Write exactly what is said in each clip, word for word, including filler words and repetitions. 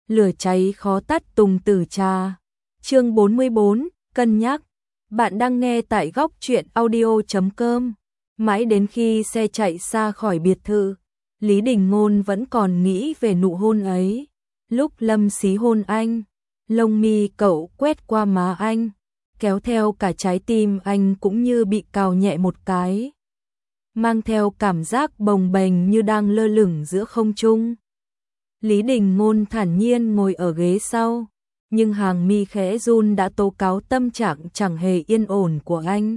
lửa cháy khó tắt tùng tử trà. Chương bốn mươi bốn, cân nhắc. Bạn đang nghe tại góc truyện audio chấm com. Mãi đến khi xe chạy xa khỏi biệt thự, Lý Đình Ngôn vẫn còn nghĩ về nụ hôn ấy. Lúc Lâm Xí hôn anh, lông mi cậu quét qua má anh, kéo theo cả trái tim anh cũng như bị cào nhẹ một cái, mang theo cảm giác bồng bềnh như đang lơ lửng giữa không trung. Lý Đình Ngôn thản nhiên ngồi ở ghế sau, nhưng hàng mi khẽ run đã tố cáo tâm trạng chẳng hề yên ổn của anh.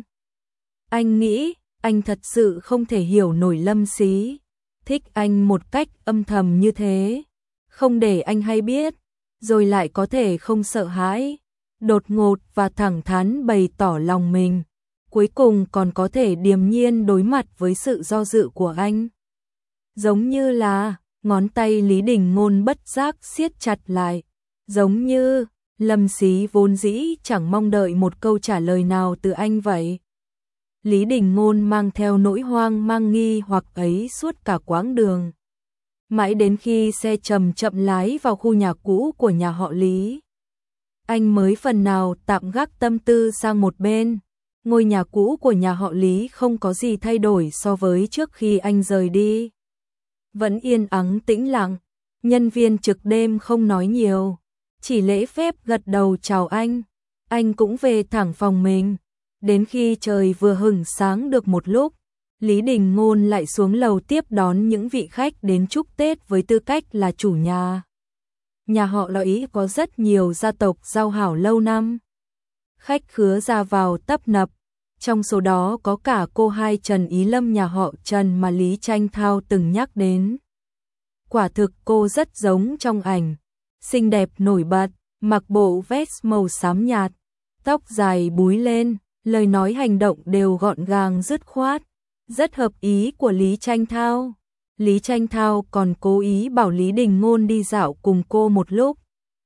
Anh nghĩ, anh thật sự không thể hiểu nổi Lâm Xí thích anh một cách âm thầm như thế, không để anh hay biết, rồi lại có thể không sợ hãi, đột ngột và thẳng thắn bày tỏ lòng mình, cuối cùng còn có thể điềm nhiên đối mặt với sự do dự của anh. Giống như là, ngón tay Lý Đình Ngôn bất giác siết chặt lại, giống như Lâm Xí vốn dĩ chẳng mong đợi một câu trả lời nào từ anh vậy. Lý Đình Ngôn mang theo nỗi hoang mang nghi hoặc ấy suốt cả quãng đường, mãi đến khi xe chậm chậm lái vào khu nhà cũ của nhà họ Lý, anh mới phần nào tạm gác tâm tư sang một bên. Ngôi nhà cũ của nhà họ Lý không có gì thay đổi so với trước khi anh rời đi. Vẫn yên ắng tĩnh lặng, nhân viên trực đêm không nói nhiều, chỉ lễ phép gật đầu chào anh. Anh cũng về thẳng phòng mình. Đến khi trời vừa hửng sáng được một lúc, Lý Đình Ngôn lại xuống lầu tiếp đón những vị khách đến chúc Tết với tư cách là chủ nhà. Nhà họ Lý có rất nhiều gia tộc giao hảo lâu năm. Khách khứa ra vào tấp nập, trong số đó có cả cô hai Trần Ý Lâm nhà họ Trần mà Lý Tranh Thao từng nhắc đến. Quả thực cô rất giống trong ảnh, xinh đẹp nổi bật, mặc bộ vest màu xám nhạt, tóc dài búi lên, lời nói hành động đều gọn gàng dứt khoát, rất hợp ý của Lý Tranh Thao. Lý Tranh Thao còn cố ý bảo Lý Đình Ngôn đi dạo cùng cô một lúc,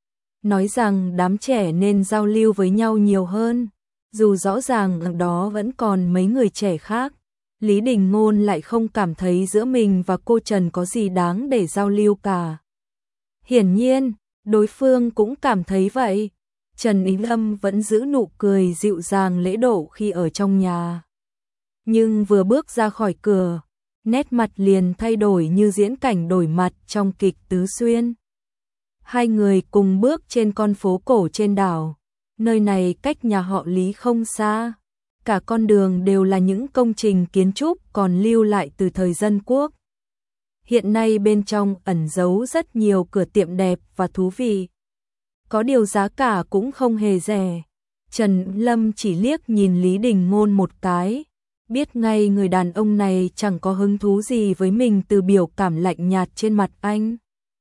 nói rằng đám trẻ nên giao lưu với nhau nhiều hơn, dù rõ ràng ở đó vẫn còn mấy người trẻ khác. Lý Đình Ngôn lại không cảm thấy giữa mình và cô Trần có gì đáng để giao lưu cả. Hiển nhiên, đối phương cũng cảm thấy vậy. Trần Ý Lâm vẫn giữ nụ cười dịu dàng lễ độ khi ở trong nhà, nhưng vừa bước ra khỏi cửa, nét mặt liền thay đổi như diễn cảnh đổi mặt trong kịch Tứ Xuyên. Hai người cùng bước trên con phố cổ trên đảo, nơi này cách nhà họ Lý không xa, cả con đường đều là những công trình kiến trúc còn lưu lại từ thời Dân Quốc. Hiện nay bên trong ẩn giấu rất nhiều cửa tiệm đẹp và thú vị, có điều giá cả cũng không hề rẻ. Trần Lâm chỉ liếc nhìn Lý Đình Ngôn một cái, biết ngay người đàn ông này chẳng có hứng thú gì với mình từ biểu cảm lạnh nhạt trên mặt anh.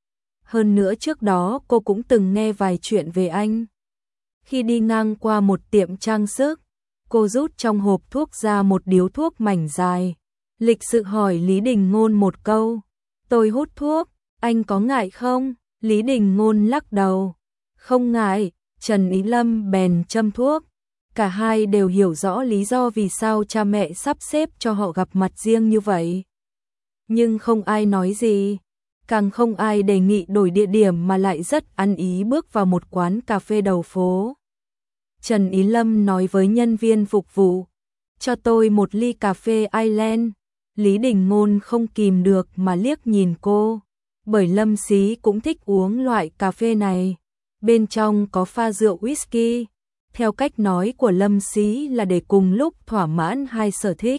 Hơn nữa trước đó cô cũng từng nghe vài chuyện về anh. Khi đi ngang qua một tiệm trang sức, cô rút trong hộp thuốc ra một điếu thuốc mảnh dài, lịch sự hỏi Lý Đình Ngôn một câu, tôi hút thuốc, anh có ngại không? Lý Đình Ngôn lắc đầu, không ngại. Trần Ý Lâm bèn châm thuốc. Cả hai đều hiểu rõ lý do vì sao cha mẹ sắp xếp cho họ gặp mặt riêng như vậy. Nhưng không ai nói gì, càng không ai đề nghị đổi địa điểm mà lại rất ăn ý bước vào một quán cà phê đầu phố. Trần Ý Lâm nói với nhân viên phục vụ, cho tôi một ly cà phê Ireland. Lý Đình Ngôn không kìm được mà liếc nhìn cô, bởi Lâm Xí cũng thích uống loại cà phê này. Bên trong có pha rượu whisky, theo cách nói của Lâm Xí là để cùng lúc thỏa mãn hai sở thích.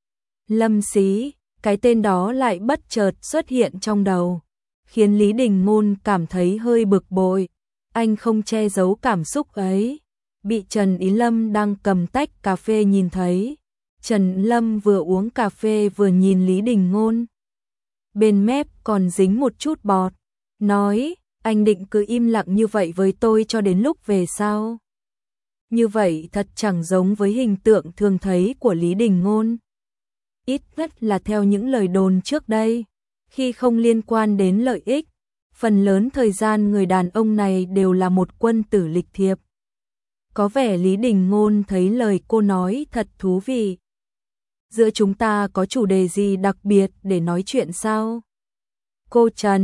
Lâm Xí, cái tên đó lại bất chợt xuất hiện trong đầu, khiến Lý Đình Ngôn cảm thấy hơi bực bội. Anh không che giấu cảm xúc ấy, bị Trần Ý Lâm đang cầm tách cà phê nhìn thấy. Trần Lâm vừa uống cà phê vừa nhìn Lý Đình Ngôn, bên mép còn dính một chút bọt, nói, anh định cứ im lặng như vậy với tôi cho đến lúc về sao? Như vậy thật chẳng giống với hình tượng thường thấy của Lý Đình Ngôn. Ít nhất là theo những lời đồn trước đây, khi không liên quan đến lợi ích, phần lớn thời gian người đàn ông này đều là một quân tử lịch thiệp. Có vẻ Lý Đình Ngôn thấy lời cô nói thật thú vị. Giữa chúng ta có chủ đề gì đặc biệt để nói chuyện sao? Cô Trần,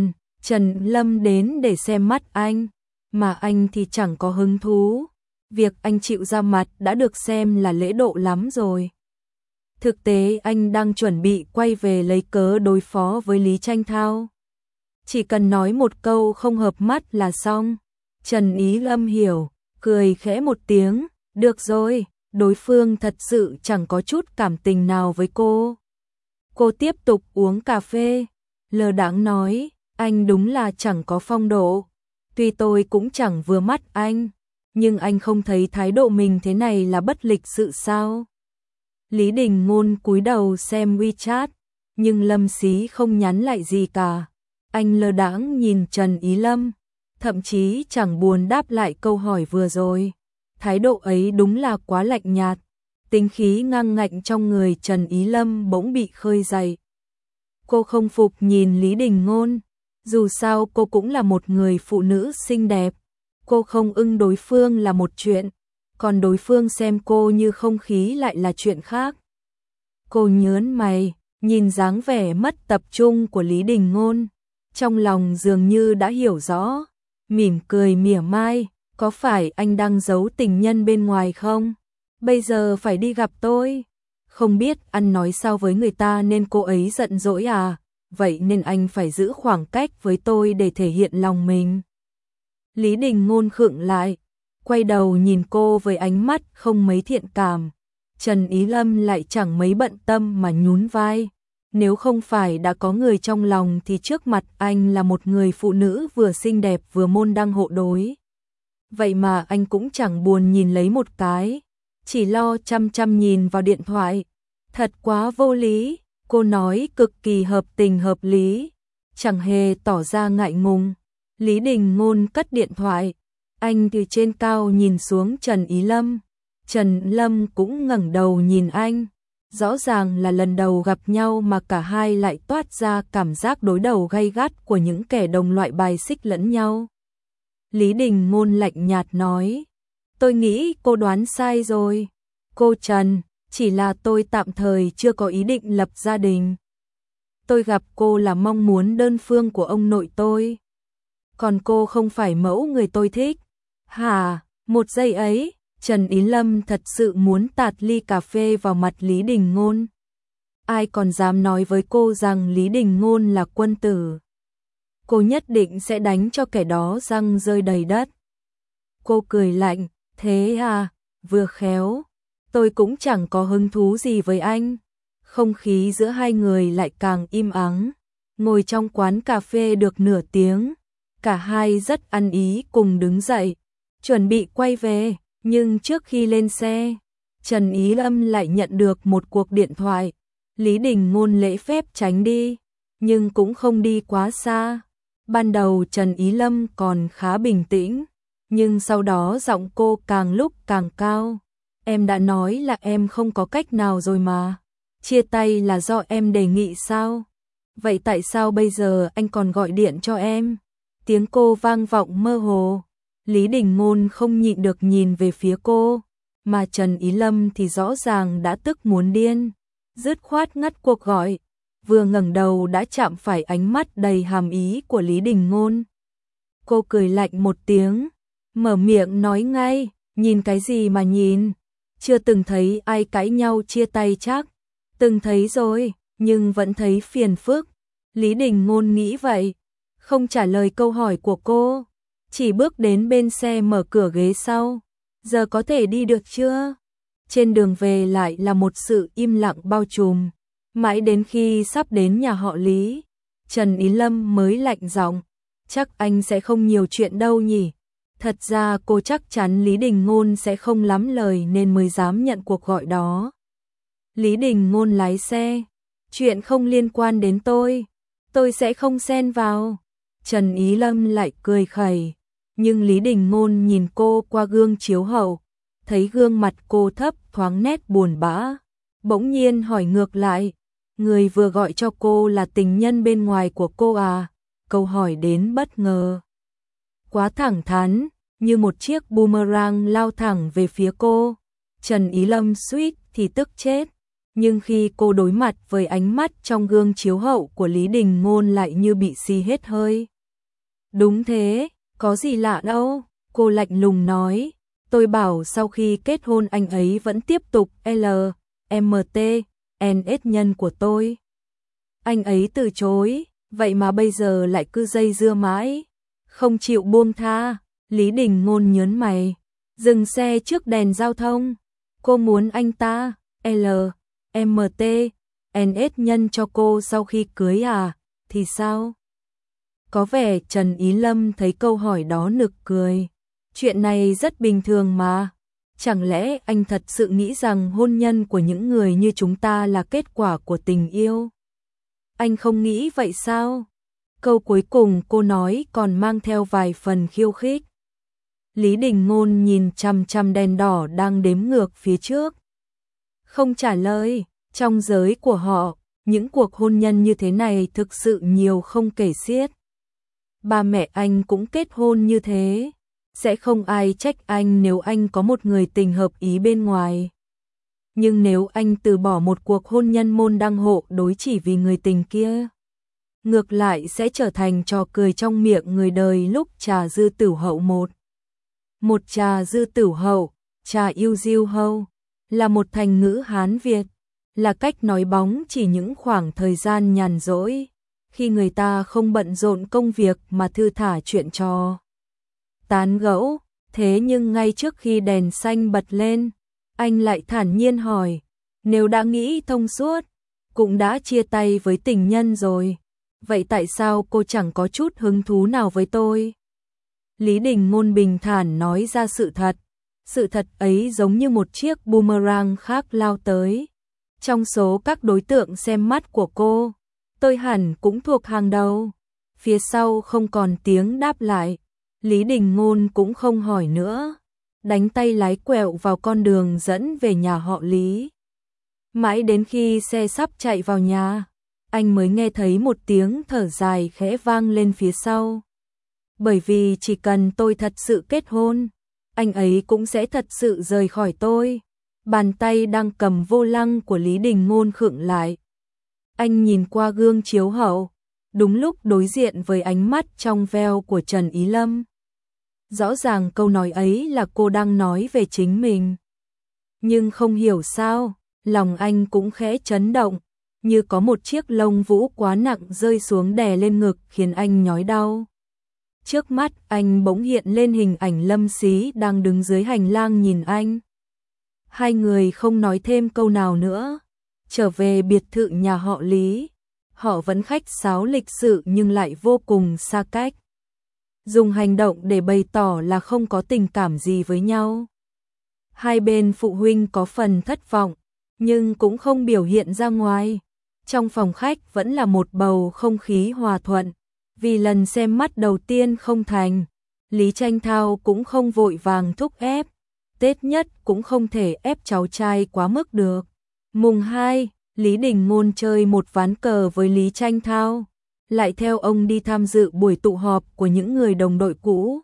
Trần Lâm đến để xem mắt anh, mà anh thì chẳng có hứng thú. Việc anh chịu ra mặt đã được xem là lễ độ lắm rồi. Thực tế anh đang chuẩn bị quay về lấy cớ đối phó với Lý Tranh Thao. Chỉ cần nói một câu không hợp mắt là xong. Trần Ý Lâm hiểu, cười khẽ một tiếng, được rồi, đối phương thật sự chẳng có chút cảm tình nào với cô. Cô tiếp tục uống cà phê, lơ đãng nói, anh đúng là chẳng có phong độ. Tuy tôi cũng chẳng vừa mắt anh, nhưng anh không thấy thái độ mình thế này là bất lịch sự sao? Lý Đình Ngôn cúi đầu xem WeChat, nhưng Lâm Xí không nhắn lại gì cả. Anh lơ đãng nhìn Trần Ý Lâm, thậm chí chẳng buồn đáp lại câu hỏi vừa rồi. Thái độ ấy đúng là quá lạnh nhạt. Tính khí ngang ngạnh trong người Trần Ý Lâm bỗng bị khơi dậy. Cô không phục nhìn Lý Đình Ngôn, dù sao cô cũng là một người phụ nữ xinh đẹp. Cô không ưng đối phương là một chuyện, còn đối phương xem cô như không khí lại là chuyện khác. Cô nhớn mày, nhìn dáng vẻ mất tập trung của Lý Đình Ngôn, trong lòng dường như đã hiểu rõ, mỉm cười mỉa mai, có phải anh đang giấu tình nhân bên ngoài không? Bây giờ phải đi gặp tôi. Không biết ăn nói sao với người ta nên cô ấy giận dỗi à, vậy nên anh phải giữ khoảng cách với tôi để thể hiện lòng mình. Lý Đình Ngôn khựng lại, quay đầu nhìn cô với ánh mắt không mấy thiện cảm. Trần Ý Lâm lại chẳng mấy bận tâm mà nhún vai. Nếu không phải đã có người trong lòng thì trước mặt anh là một người phụ nữ vừa xinh đẹp vừa môn đăng hộ đối. Vậy mà anh cũng chẳng buồn nhìn lấy một cái, chỉ lo chăm chăm nhìn vào điện thoại. Thật quá vô lý, cô nói cực kỳ hợp tình hợp lý, chẳng hề tỏ ra ngại ngùng. Lý Đình Ngôn cất điện thoại, anh từ trên cao nhìn xuống Trần Ý Lâm. Trần Lâm cũng ngẩng đầu nhìn anh. Rõ ràng là lần đầu gặp nhau mà cả hai lại toát ra cảm giác đối đầu gay gắt của những kẻ đồng loại bài xích lẫn nhau. Lý Đình Ngôn lạnh nhạt nói, tôi nghĩ cô đoán sai rồi. Cô Trần, chỉ là tôi tạm thời chưa có ý định lập gia đình. Tôi gặp cô là mong muốn đơn phương của ông nội tôi. Còn cô không phải mẫu người tôi thích. Hả, một giây ấy, Trần Ý Lâm thật sự muốn tạt ly cà phê vào mặt Lý Đình Ngôn. Ai còn dám nói với cô rằng Lý Đình Ngôn là quân tử. Cô nhất định sẽ đánh cho kẻ đó răng rơi đầy đất. Cô cười lạnh, thế à, vừa khéo. Tôi cũng chẳng có hứng thú gì với anh. Không khí giữa hai người lại càng im ắng. Ngồi trong quán cà phê được nửa tiếng, cả hai rất ăn ý cùng đứng dậy, chuẩn bị quay về. Nhưng trước khi lên xe, Trần Ý Lâm lại nhận được một cuộc điện thoại. Lý Đình Ngôn lễ phép tránh đi, nhưng cũng không đi quá xa. Ban đầu Trần Ý Lâm còn khá bình tĩnh, nhưng sau đó giọng cô càng lúc càng cao. Em đã nói là em không có cách nào rồi mà. Chia tay là do em đề nghị sao? Vậy tại sao bây giờ anh còn gọi điện cho em? Tiếng cô vang vọng mơ hồ. Lý Đình Ngôn không nhịn được nhìn về phía cô, mà Trần Ý Lâm thì rõ ràng đã tức muốn điên, dứt khoát ngắt cuộc gọi, vừa ngẩng đầu đã chạm phải ánh mắt đầy hàm ý của Lý Đình Ngôn. Cô cười lạnh một tiếng, mở miệng nói ngay, nhìn cái gì mà nhìn, chưa từng thấy ai cãi nhau chia tay chắc, từng thấy rồi, nhưng vẫn thấy phiền phức. Lý Đình Ngôn nghĩ vậy, không trả lời câu hỏi của cô. Chỉ bước đến bên xe mở cửa ghế sau. Giờ có thể đi được chưa? Trên đường về lại là một sự im lặng bao trùm. Mãi đến khi sắp đến nhà họ Lý, Trần Ý Lâm mới lạnh giọng, chắc anh sẽ không nhiều chuyện đâu nhỉ? Thật ra cô chắc chắn Lý Đình Ngôn sẽ không lắm lời nên mới dám nhận cuộc gọi đó. Lý Đình Ngôn lái xe, chuyện không liên quan đến tôi, tôi sẽ không xen vào. Trần Ý Lâm lại cười khẩy, nhưng Lý Đình Ngôn nhìn cô qua gương chiếu hậu, thấy gương mặt cô thấp thoáng nét buồn bã, bỗng nhiên hỏi ngược lại, người vừa gọi cho cô là tình nhân bên ngoài của cô à? Câu hỏi đến bất ngờ, quá thẳng thắn, như một chiếc boomerang lao thẳng về phía cô. Trần Ý Lâm suýt thì tức chết, nhưng khi cô đối mặt với ánh mắt trong gương chiếu hậu của Lý Đình Ngôn lại như bị xì hết hơi. Đúng thế, có gì lạ đâu, cô lạnh lùng nói. Tôi bảo sau khi kết hôn anh ấy vẫn tiếp tục L, M T, N S nhân của tôi. Anh ấy từ chối, vậy mà bây giờ lại cứ dây dưa mãi, không chịu buông tha. Lý Đình Ngôn nhớn mày, dừng xe trước đèn giao thông. Cô muốn anh ta L, M T, N S nhân cho cô sau khi cưới à, thì sao? Có vẻ Trần Ý Lâm thấy câu hỏi đó nực cười. Chuyện này rất bình thường mà. Chẳng lẽ anh thật sự nghĩ rằng hôn nhân của những người như chúng ta là kết quả của tình yêu? Anh không nghĩ vậy sao? Câu cuối cùng cô nói còn mang theo vài phần khiêu khích. Lý Đình Ngôn nhìn chằm chằm đèn đỏ đang đếm ngược phía trước. Không trả lời, trong giới của họ, những cuộc hôn nhân như thế này thực sự nhiều không kể xiết. Ba mẹ anh cũng kết hôn như thế, sẽ không ai trách anh nếu anh có một người tình hợp ý bên ngoài. Nhưng nếu anh từ bỏ một cuộc hôn nhân môn đăng hộ đối chỉ vì người tình kia, ngược lại sẽ trở thành trò cười trong miệng người đời lúc trà dư tửu hậu một. Một trà dư tửu hậu, trà yêu diêu hậu, là một thành ngữ Hán Việt, là cách nói bóng chỉ những khoảng thời gian nhàn rỗi, khi người ta không bận rộn công việc mà thư thả chuyện trò tán gẫu. Thế nhưng ngay trước khi đèn xanh bật lên, anh lại thản nhiên hỏi, nếu đã nghĩ thông suốt, cũng đã chia tay với tình nhân rồi, vậy tại sao cô chẳng có chút hứng thú nào với tôi? Lý Đình Ngôn bình thản nói ra sự thật, sự thật ấy giống như một chiếc boomerang khác lao tới. Trong số các đối tượng xem mắt của cô, tôi hẳn cũng thuộc hàng đầu. Phía sau không còn tiếng đáp lại, Lý Đình Ngôn cũng không hỏi nữa, đánh tay lái quẹo vào con đường dẫn về nhà họ Lý. Mãi đến khi xe sắp chạy vào nhà, anh mới nghe thấy một tiếng thở dài khẽ vang lên phía sau. Bởi vì chỉ cần tôi thật sự kết hôn, anh ấy cũng sẽ thật sự rời khỏi tôi. Bàn tay đang cầm vô lăng của Lý Đình Ngôn khựng lại. Anh nhìn qua gương chiếu hậu, đúng lúc đối diện với ánh mắt trong veo của Trần Ý Lâm. Rõ ràng câu nói ấy là cô đang nói về chính mình. Nhưng không hiểu sao, lòng anh cũng khẽ chấn động, như có một chiếc lông vũ quá nặng rơi xuống đè lên ngực khiến anh nhói đau. Trước mắt anh bỗng hiện lên hình ảnh Lâm Xí đang đứng dưới hành lang nhìn anh. Hai người không nói thêm câu nào nữa, trở về biệt thự nhà họ Lý. Họ vẫn khách sáo lịch sự nhưng lại vô cùng xa cách, dùng hành động để bày tỏ là không có tình cảm gì với nhau. Hai bên phụ huynh có phần thất vọng, nhưng cũng không biểu hiện ra ngoài. Trong phòng khách vẫn là một bầu không khí hòa thuận. Vì lần xem mắt đầu tiên không thành, Lý Tranh Thao cũng không vội vàng thúc ép. Tết nhất cũng không thể ép cháu trai quá mức được. Mùng hai, Lý Đình Ngôn chơi một ván cờ với Lý Tranh Thao, lại theo ông đi tham dự buổi tụ họp của những người đồng đội cũ.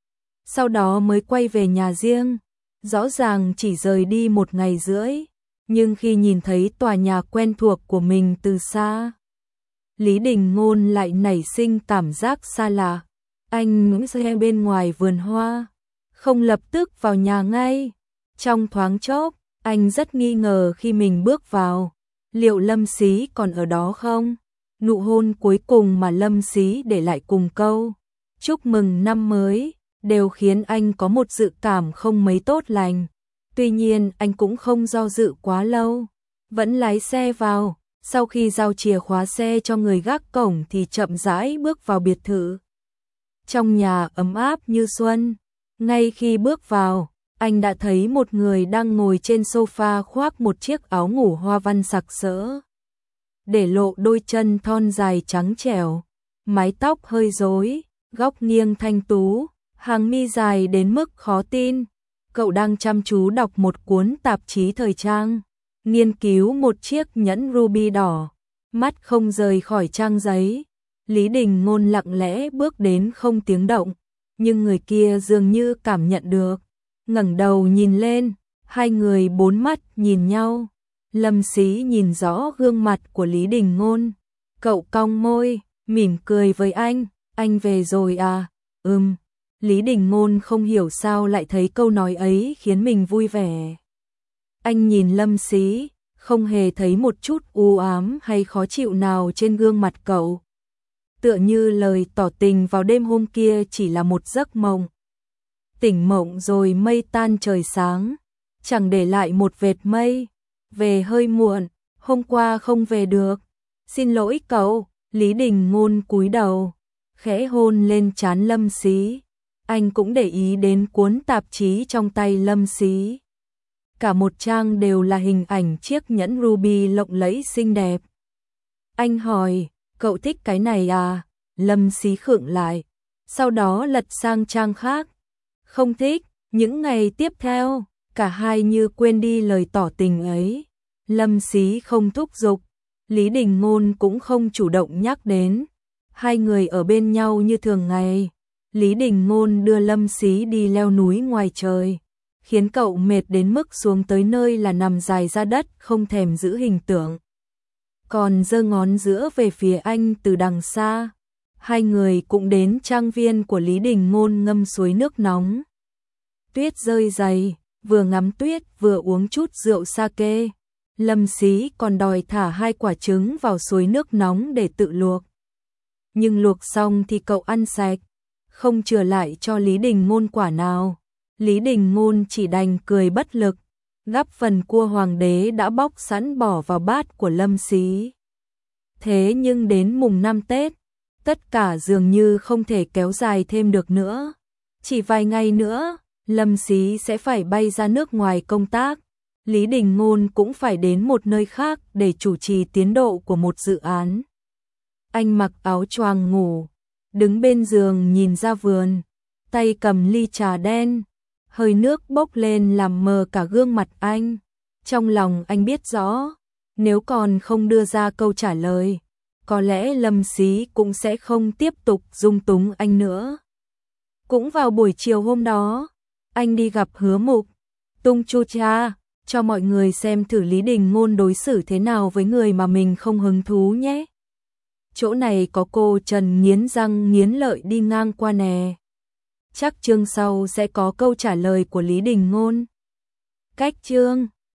Sau đó mới quay về nhà riêng, rõ ràng chỉ rời đi một ngày rưỡi, nhưng khi nhìn thấy tòa nhà quen thuộc của mình từ xa, Lý Đình Ngôn lại nảy sinh cảm giác xa lạ. Anh ngđứng xe bên ngoài vườn hoa, không lập tức vào nhà ngay. Trong thoáng chốc, anh rất nghi ngờ khi mình bước vào, liệu Lâm Xí còn ở đó không? Nụ hôn cuối cùng mà Lâm Xí để lại cùng câu chúc mừng năm mới đều khiến anh có một dự cảm không mấy tốt lành. Tuy nhiên anh cũng không do dự quá lâu, vẫn lái xe vào. Sau khi giao chìa khóa xe cho người gác cổng thì chậm rãi bước vào biệt thự. Trong nhà ấm áp như xuân, ngay khi bước vào, anh đã thấy một người đang ngồi trên sofa khoác một chiếc áo ngủ hoa văn sặc sỡ, để lộ đôi chân thon dài trắng trẻo, mái tóc hơi rối, góc nghiêng thanh tú, hàng mi dài đến mức khó tin. Cậu đang chăm chú đọc một cuốn tạp chí thời trang, nghiên cứu một chiếc nhẫn ruby đỏ, mắt không rời khỏi trang giấy. Lý Đình Ngôn lặng lẽ bước đến không tiếng động, nhưng người kia dường như cảm nhận được, ngẩng đầu nhìn lên, hai người bốn mắt nhìn nhau. Lâm Xí nhìn rõ gương mặt của Lý Đình Ngôn, cậu cong môi, mỉm cười với anh, Anh về rồi à? Ừm. Lý Đình Ngôn không hiểu sao lại thấy câu nói ấy khiến mình vui vẻ. Anh nhìn Lâm Xí, không hề thấy một chút u ám hay khó chịu nào trên gương mặt cậu. Tựa như lời tỏ tình vào đêm hôm kia chỉ là một giấc mộng. Tỉnh mộng rồi mây tan trời sáng, chẳng để lại một vệt mây. Về hơi muộn, hôm qua không về được. Xin lỗi cậu. Lý Đình Ngôn cúi đầu, khẽ hôn lên trán Lâm Xí. Anh cũng để ý đến cuốn tạp chí trong tay Lâm Xí. Cả một trang đều là hình ảnh chiếc nhẫn ruby lộng lẫy xinh đẹp. Anh hỏi, cậu thích cái này à? Lâm Xí khựng lại, sau đó lật sang trang khác. Không thích. Những ngày tiếp theo, cả hai như quên đi lời tỏ tình ấy. Lâm Xí không thúc giục, Lý Đình Ngôn cũng không chủ động nhắc đến. Hai người ở bên nhau như thường ngày. Lý Đình Ngôn đưa Lâm Xí đi leo núi ngoài trời, khiến cậu mệt đến mức xuống tới nơi là nằm dài ra đất không thèm giữ hình tượng. Còn giơ ngón giữa về phía anh từ đằng xa. Hai người cũng đến trang viên của Lý Đình Ngôn ngâm suối nước nóng. Tuyết rơi dày, vừa ngắm tuyết vừa uống chút rượu sake. Lâm Xí còn đòi thả hai quả trứng vào suối nước nóng để tự luộc. Nhưng luộc xong thì cậu ăn sạch, không chừa lại cho Lý Đình Ngôn quả nào. Lý Đình Ngôn chỉ đành cười bất lực, gắp phần cua hoàng đế đã bóc sẵn bỏ vào bát của Lâm Xí. Thế nhưng đến mùng năm Tết, tất cả dường như không thể kéo dài thêm được nữa. Chỉ vài ngày nữa, Lâm Xí sẽ phải bay ra nước ngoài công tác. Lý Đình Ngôn cũng phải đến một nơi khác để chủ trì tiến độ của một dự án. Anh mặc áo choàng ngủ, đứng bên giường nhìn ra vườn, tay cầm ly trà đen, hơi nước bốc lên làm mờ cả gương mặt anh. Trong lòng anh biết rõ, nếu còn không đưa ra câu trả lời, có lẽ Lâm Xí cũng sẽ không tiếp tục dung túng anh nữa. Cũng vào buổi chiều hôm đó, anh đi gặp Hứa Mục, tung chu cha, cho mọi người xem thử Lý Đình Ngôn đối xử thế nào với người mà mình không hứng thú nhé. Chỗ này có cô Trần nghiến răng nghiến lợi đi ngang qua nè. Chắc chương sau sẽ có câu trả lời của Lý Đình Ngôn. Cách chương